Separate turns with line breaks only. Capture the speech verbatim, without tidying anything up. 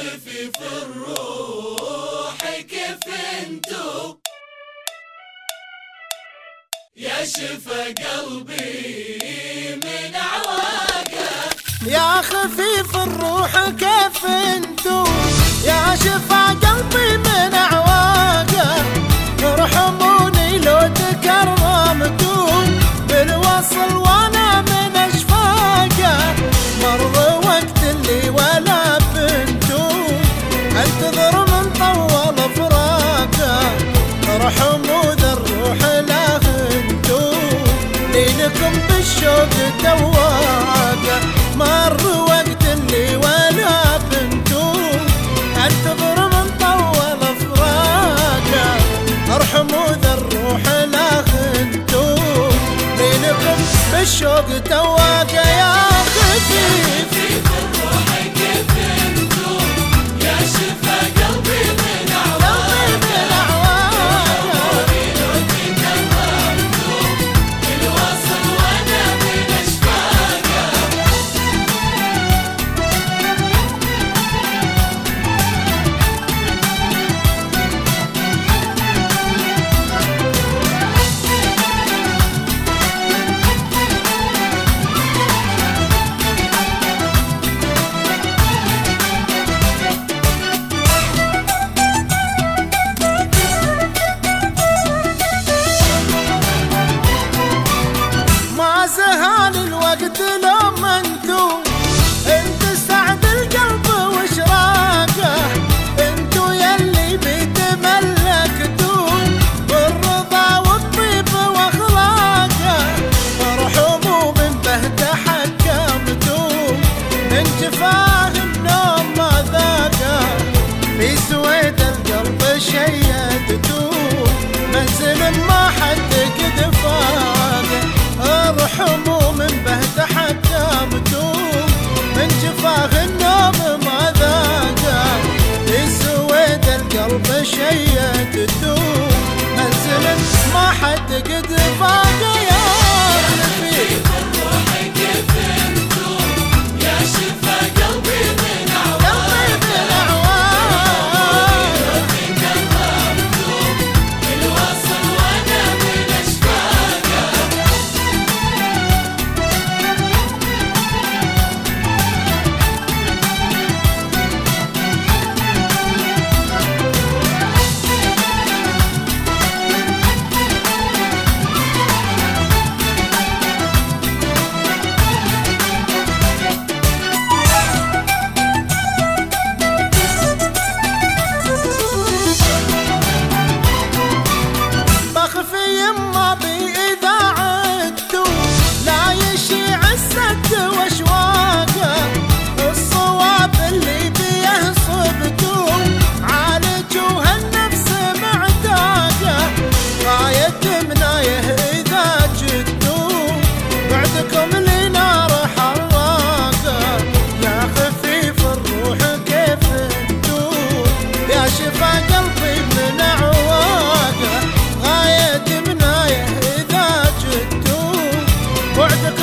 خفيف الروح كيف انتو يا شفا قلبي من عواقه.
يا خفيف الروح كيف انتو يا شفا قلبي من عواقه. ارحموني لو تكرمتو بالوصل وانا من اشفاقه. مر وقت اللي ولا بنتو انتظر من طول فراقه. ارحموا ذا الروح لا انتو لينكم بالشوق تواقه. مر وقت اللي ولا بنتو انتظر من طول فراقه. ارحموا ذا الروح لا انتو لينكم بالشوق تواقه. يا خفيف
الروح كيف انتو يا شفا قلبي من عواقه. ارحموني لو تكرمتو بالوصل وانا من اشفاقه.
زهان الوقت لو ما انتو انت سعد القلب واشراقه. انتو يلي بيتملكتو بالرضا والطيب واخلاقه. ارحموا من بهت حكمتو من جفاه النوم ما ذاقه. في سويد القلب شيدتو منزل ما حد قد فاقه. ارحموا من بهت حكمتو من جفاه النوم ما ذاقه. في سويد القلب شيدتو منزل ما حد قد فاقه. يا خفيف
الروح كيف انتو يا شفا قلبي من عواقه. ارحموني لو تكرمتو بالوصل وانا من اشفاقه.
بخفي يما بي اذا عدتو لا يشيع السد واشواقه. الصواب اللي بيه صبتو عالجوا هالنفس معتاقه. غاية منايه اذا جدتو بعدكم لنار حراقه. يا خفيف الروح كيف انتو يا شفا قلبي من عواقه. غاية منايه اذا جدتو بعدكم